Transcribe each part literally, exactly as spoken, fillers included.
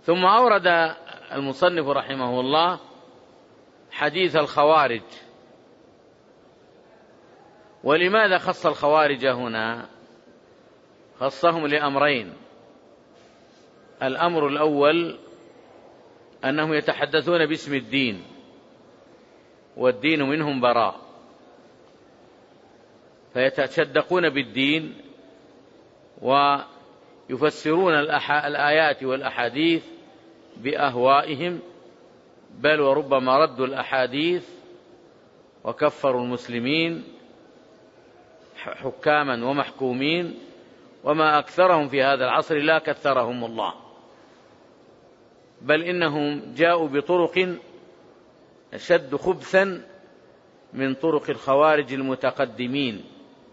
ثم أورد المصنف رحمه الله حديث الخوارج. ولماذا خص الخوارج هنا؟ خصهم لأمرين. الأمر الأول أنهم يتحدثون باسم الدين، والدين منهم براء، فيتشدقون بالدين ويفسرون الآيات والأحاديث بأهوائهم، بل وربما ردوا الأحاديث وكفروا المسلمين حكاما ومحكومين، وما أكثرهم في هذا العصر لا كثرهم الله، بل إنهم جاءوا بطرق أشد خبثا من طرق الخوارج المتقدمين،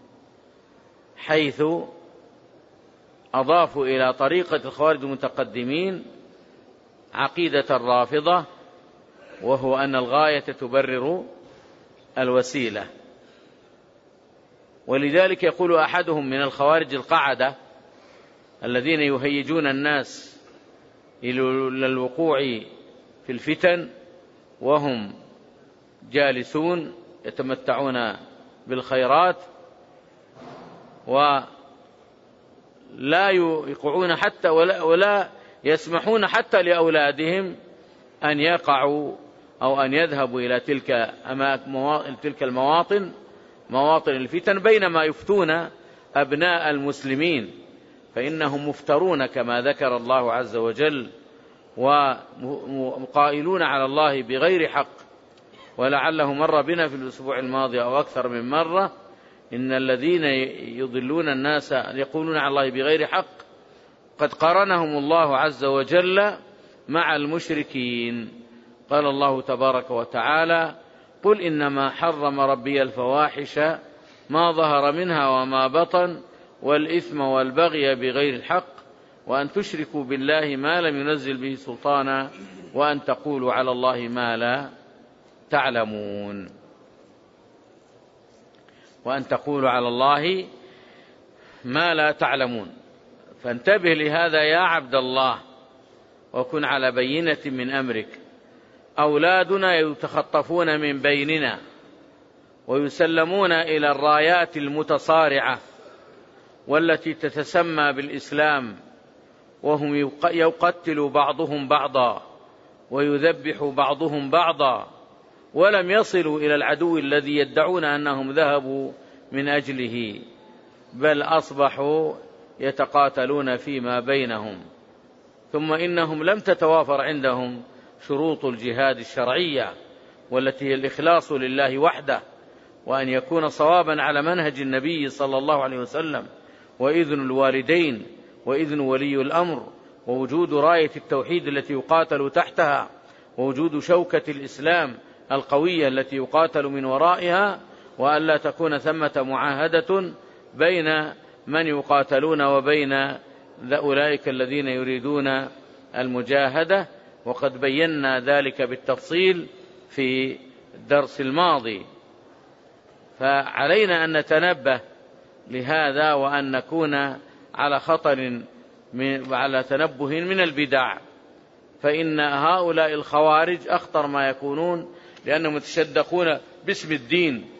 حيث أضافوا إلى طريقة الخوارج المتقدمين عقيدة الرافضة، وهو أن الغاية تبرر الوسيلة. ولذلك يقول أحدهم من الخوارج القعدة الذين يهيجون الناس إلى الوقوع في الفتن وهم جالسون يتمتعون بالخيرات، ولا يقعون حتى ولا, ولا يسمحون حتى لأولادهم أن يقعوا أو أن يذهبوا إلى تلك, تلك المواطن مواطن الفتن، بينما يفتون أبناء المسلمين، فإنهم مفترون كما ذكر الله عز وجل، وقائلون على الله بغير حق. ولعله مر بنا في الأسبوع الماضي أو أكثر من مرة إن الذين يضلون الناس يقولون على الله بغير حق قد قرنهم الله عز وجل مع المشركين. قال الله تبارك وتعالى: قل إنما حرم ربي الفواحش ما ظهر منها وما بطن والإثم والبغي بغير الحق وأن تشركوا بالله ما لم ينزل به سلطانا وأن تقولوا على الله ما لا تعلمون وأن تقولوا على الله ما لا تعلمون. فانتبه لهذا يا عبد الله، وكن على بينة من أمرك. أولادنا يتخطفون من بيننا ويسلمون إلى الرايات المتصارعة والتي تتسمى بالإسلام، وهم يقتل بعضهم بعضا ويذبح بعضهم بعضا، ولم يصلوا إلى العدو الذي يدعون أنهم ذهبوا من أجله، بل أصبحوا يتقاتلون فيما بينهم. ثم إنهم لم تتوافر عندهم شروط الجهاد الشرعية، والتي هي الإخلاص لله وحده، وأن يكون صوابا على منهج النبي صلى الله عليه وسلم، وإذن الوالدين، وإذن ولي الأمر، ووجود راية التوحيد التي يقاتل تحتها، ووجود شوكة الإسلام القوية التي يقاتل من ورائها، وأن لا تكون ثمة معاهدة بين من يقاتلون وبين أولئك الذين يريدون المجاهدة. وقد بينا ذلك بالتفصيل في الدرس الماضي. فعلينا أن نتنبه لهذا، وأن نكون على خطر وعلى تنبه من البدع، فإن هؤلاء الخوارج أخطر ما يكونون، لأنهم يتشدقون باسم الدين